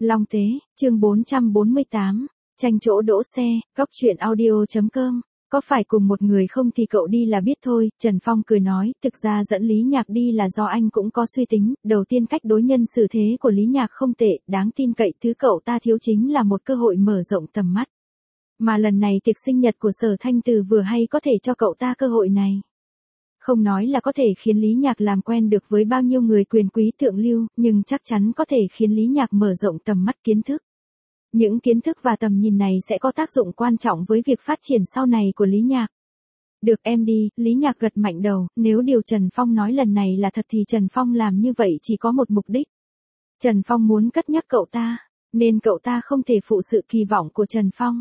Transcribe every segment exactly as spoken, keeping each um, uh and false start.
Long Tế, chương bốn trăm bốn mươi tám, tranh chỗ đỗ xe, góc truyện audio chấm com. Có phải cùng một người không thì cậu đi là biết thôi, Trần Phong cười nói, thực ra dẫn Lý Nhạc đi là do anh cũng có suy tính, đầu tiên cách đối nhân xử thế của Lý Nhạc không tệ, đáng tin cậy, thứ cậu ta thiếu chính là một cơ hội mở rộng tầm mắt. Mà lần này tiệc sinh nhật của Sở Thanh Từ vừa hay có thể cho cậu ta cơ hội này. Không nói là có thể khiến Lý Nhạc làm quen được với bao nhiêu người quyền quý thượng lưu, nhưng chắc chắn có thể khiến Lý Nhạc mở rộng tầm mắt kiến thức. Những kiến thức và tầm nhìn này sẽ có tác dụng quan trọng với việc phát triển sau này của Lý Nhạc. Được em đi, Lý Nhạc gật mạnh đầu, nếu điều Trần Phong nói lần này là thật thì Trần Phong làm như vậy chỉ có một mục đích. Trần Phong muốn cất nhắc cậu ta, nên cậu ta không thể phụ sự kỳ vọng của Trần Phong.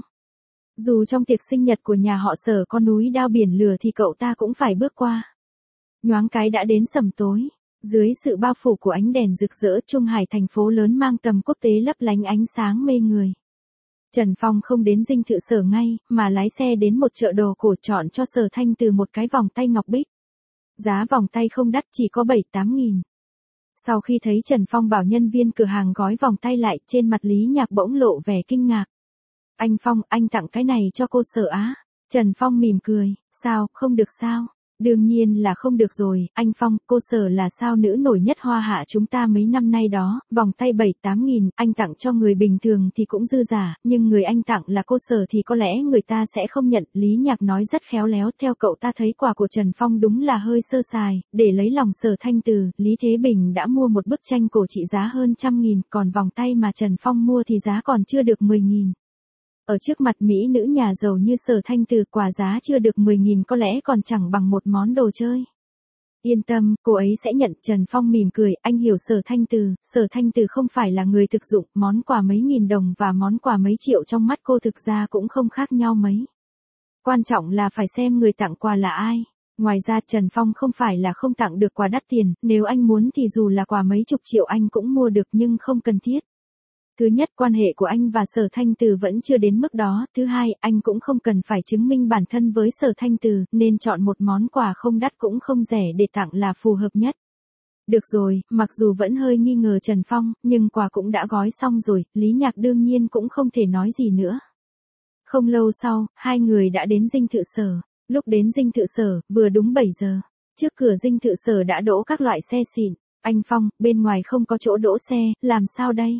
Dù trong tiệc sinh nhật của nhà họ Sở có núi đao biển lửa thì cậu ta cũng phải bước qua. Nhoáng cái đã đến sẩm tối, dưới sự bao phủ của ánh đèn rực rỡ, Trung Hải thành phố lớn mang tầm quốc tế lấp lánh ánh sáng mê người. Trần Phong không đến dinh thự Sở ngay, mà lái xe đến một chợ đồ cổ chọn cho Sở Thanh Từ một cái vòng tay ngọc bích. Giá vòng tay không đắt, chỉ có bảy tám nghìn. Sau khi thấy Trần Phong bảo nhân viên cửa hàng gói vòng tay lại, trên mặt Lý Nhạc bỗng lộ vẻ kinh ngạc. Anh Phong, anh tặng cái này cho cô Sở á? Trần Phong mỉm cười, sao, không được sao? Đương nhiên là không được rồi, anh Phong, cô Sở là sao nữ nổi nhất Hoa Hạ chúng ta mấy năm nay đó, vòng tay bảy tám nghìn, anh tặng cho người bình thường thì cũng dư giả, nhưng người anh tặng là cô Sở thì có lẽ người ta sẽ không nhận. Lý Nhạc nói rất khéo léo, theo cậu ta thấy quà của Trần Phong đúng là hơi sơ sài, để lấy lòng Sở Thanh Từ, Lý Thế Bình đã mua một bức tranh cổ trị giá hơn trăm nghìn, còn vòng tay mà Trần Phong mua thì giá còn chưa được mười nghìn. Ở trước mặt mỹ nữ nhà giàu như Sở Thanh Từ, quả giá chưa được mười nghìn có lẽ còn chẳng bằng một món đồ chơi. Yên tâm, cô ấy sẽ nhận. Trần Phong mỉm cười, anh hiểu Sở Thanh Từ, Sở Thanh Từ không phải là người thực dụng, món quà mấy nghìn đồng và món quà mấy triệu trong mắt cô thực ra cũng không khác nhau mấy. Quan trọng là phải xem người tặng quà là ai. Ngoài ra Trần Phong không phải là không tặng được quà đắt tiền, nếu anh muốn thì dù là quà mấy chục triệu anh cũng mua được, nhưng không cần thiết. Thứ nhất, quan hệ của anh và Sở Thanh Từ vẫn chưa đến mức đó. Thứ hai, anh cũng không cần phải chứng minh bản thân với Sở Thanh Từ, nên chọn một món quà không đắt cũng không rẻ để tặng là phù hợp nhất. Được rồi, mặc dù vẫn hơi nghi ngờ Trần Phong, nhưng quà cũng đã gói xong rồi, Lý Nhạc đương nhiên cũng không thể nói gì nữa. Không lâu sau, hai người đã đến dinh thự Sở. Lúc đến dinh thự Sở, vừa đúng bảy giờ. Trước cửa dinh thự Sở đã đỗ các loại xe xịn. Anh Phong, bên ngoài không có chỗ đỗ xe, làm sao đây?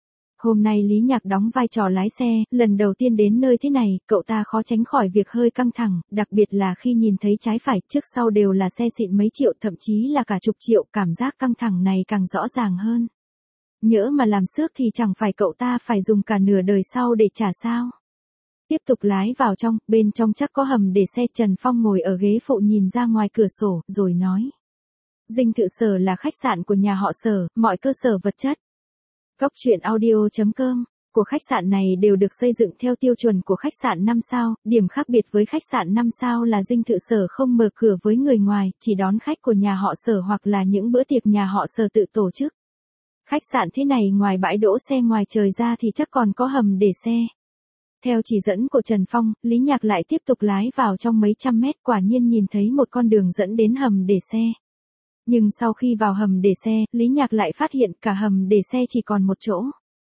Hôm nay Lý Nhạc đóng vai trò lái xe, lần đầu tiên đến nơi thế này, cậu ta khó tránh khỏi việc hơi căng thẳng, đặc biệt là khi nhìn thấy trái phải, trước sau đều là xe xịn mấy triệu, thậm chí là cả chục triệu, cảm giác căng thẳng này càng rõ ràng hơn. Nhỡ mà làm xước thì chẳng phải cậu ta phải dùng cả nửa đời sau để trả sao? Tiếp tục lái vào trong, bên trong chắc có hầm để xe. Trần Phong ngồi ở ghế phụ nhìn ra ngoài cửa sổ, rồi nói. Dinh thự Sở là khách sạn của nhà họ Sở, mọi cơ sở vật chất. Góc truyện audio chấm com của khách sạn này đều được xây dựng theo tiêu chuẩn của khách sạn năm sao, điểm khác biệt với khách sạn năm sao là dinh thự Sở không mở cửa với người ngoài, chỉ đón khách của nhà họ Sở hoặc là những bữa tiệc nhà họ Sở tự tổ chức. Khách sạn thế này ngoài bãi đỗ xe ngoài trời ra thì chắc còn có hầm để xe. Theo chỉ dẫn của Trần Phong, Lý Nhạc lại tiếp tục lái vào trong mấy trăm mét, quả nhiên nhìn thấy một con đường dẫn đến hầm để xe. Nhưng sau khi vào hầm để xe, Lý Nhạc lại phát hiện cả hầm để xe chỉ còn một chỗ.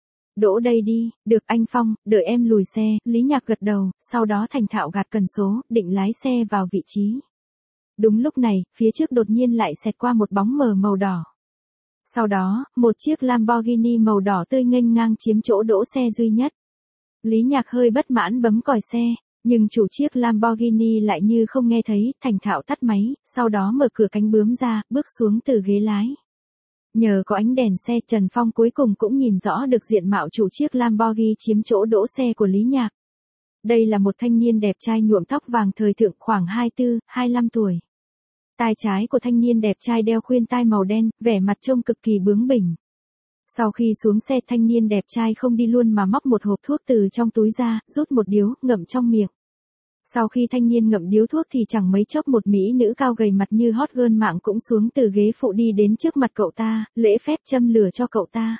Đỗ đây đi, được anh Phong, đợi em lùi xe. Lý Nhạc gật đầu, sau đó thành thạo gạt cần số, định lái xe vào vị trí. Đúng lúc này, phía trước đột nhiên lại xẹt qua một bóng mờ màu đỏ. Sau đó, một chiếc Lamborghini màu đỏ tươi nghênh ngang chiếm chỗ đỗ xe duy nhất. Lý Nhạc hơi bất mãn bấm còi xe. Nhưng chủ chiếc Lamborghini lại như không nghe thấy, thành thạo tắt máy, sau đó mở cửa cánh bướm ra, bước xuống từ ghế lái. Nhờ có ánh đèn xe, Trần Phong cuối cùng cũng nhìn rõ được diện mạo chủ chiếc Lamborghini chiếm chỗ đỗ xe của Lý Nhạc. Đây là một thanh niên đẹp trai nhuộm tóc vàng thời thượng, khoảng hai mươi tư, hai mươi lăm tuổi. Tai trái của thanh niên đẹp trai đeo khuyên tai màu đen, vẻ mặt trông cực kỳ bướng bỉnh. Sau khi xuống xe, thanh niên đẹp trai không đi luôn mà móc một hộp thuốc từ trong túi ra, rút một điếu, ngậm trong miệng. Sau khi thanh niên ngậm điếu thuốc thì chẳng mấy chốc một mỹ nữ cao gầy mặt như hot girl mạng cũng xuống từ ghế phụ đi đến trước mặt cậu ta, lễ phép châm lửa cho cậu ta.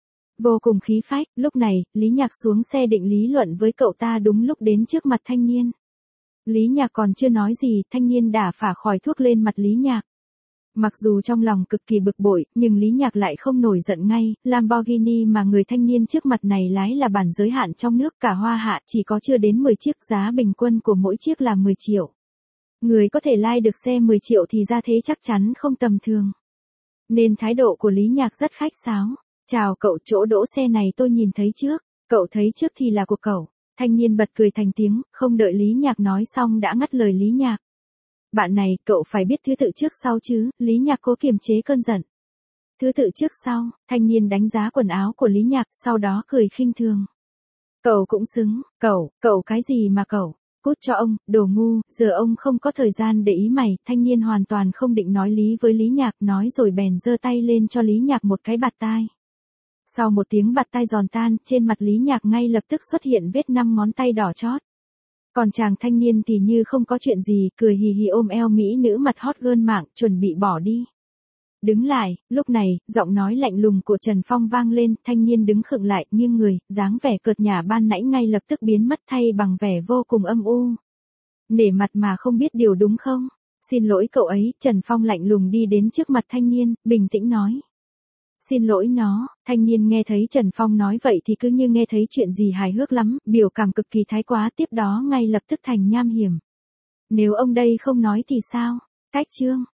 Vô cùng khí phách, lúc này, Lý Nhạc xuống xe định lý luận với cậu ta đúng lúc đến trước mặt thanh niên. Lý Nhạc còn chưa nói gì, thanh niên đã phả khói thuốc lên mặt Lý Nhạc. Mặc dù trong lòng cực kỳ bực bội, nhưng Lý Nhạc lại không nổi giận ngay, Lamborghini mà người thanh niên trước mặt này lái là bản giới hạn trong nước, cả Hoa Hạ chỉ có chưa đến mười chiếc, giá bình quân của mỗi chiếc là mười triệu. Người có thể lai được xe mười triệu thì ra thế chắc chắn không tầm thường. Nên thái độ của Lý Nhạc rất khách sáo. Chào cậu, chỗ đỗ xe này tôi nhìn thấy trước. Cậu thấy trước thì là của cậu. Thanh niên bật cười thành tiếng, không đợi Lý Nhạc nói xong đã ngắt lời Lý Nhạc. Bạn này, cậu phải biết thứ tự trước sau chứ, Lý Nhạc cố kiềm chế cơn giận. Thứ tự trước sau, thanh niên đánh giá quần áo của Lý Nhạc, sau đó cười khinh thường. Cậu cũng xứng, cậu, cậu cái gì mà cậu, cút cho ông, đồ ngu, giờ ông không có thời gian để ý mày, thanh niên hoàn toàn không định nói lý với Lý Nhạc, nói rồi bèn giơ tay lên cho Lý Nhạc một cái bạt tai. Sau một tiếng bạt tai giòn tan, trên mặt Lý Nhạc ngay lập tức xuất hiện vết năm ngón tay đỏ chót. Còn chàng thanh niên thì như không có chuyện gì, cười hì hì ôm eo mỹ nữ mặt hot girl mạng, chuẩn bị bỏ đi. Đứng lại, lúc này, giọng nói lạnh lùng của Trần Phong vang lên, thanh niên đứng khựng lại, nghiêng người, dáng vẻ cợt nhả ban nãy ngay lập tức biến mất thay bằng vẻ vô cùng âm u. Nể mặt mà không biết điều đúng không? Xin lỗi cậu ấy, Trần Phong lạnh lùng đi đến trước mặt thanh niên, bình tĩnh nói. Xin lỗi nó, thanh niên nghe thấy Trần Phong nói vậy thì cứ như nghe thấy chuyện gì hài hước lắm, biểu cảm cực kỳ thái quá, tiếp đó ngay lập tức thành nham hiểm. Nếu ông đây không nói thì sao? Cách chương.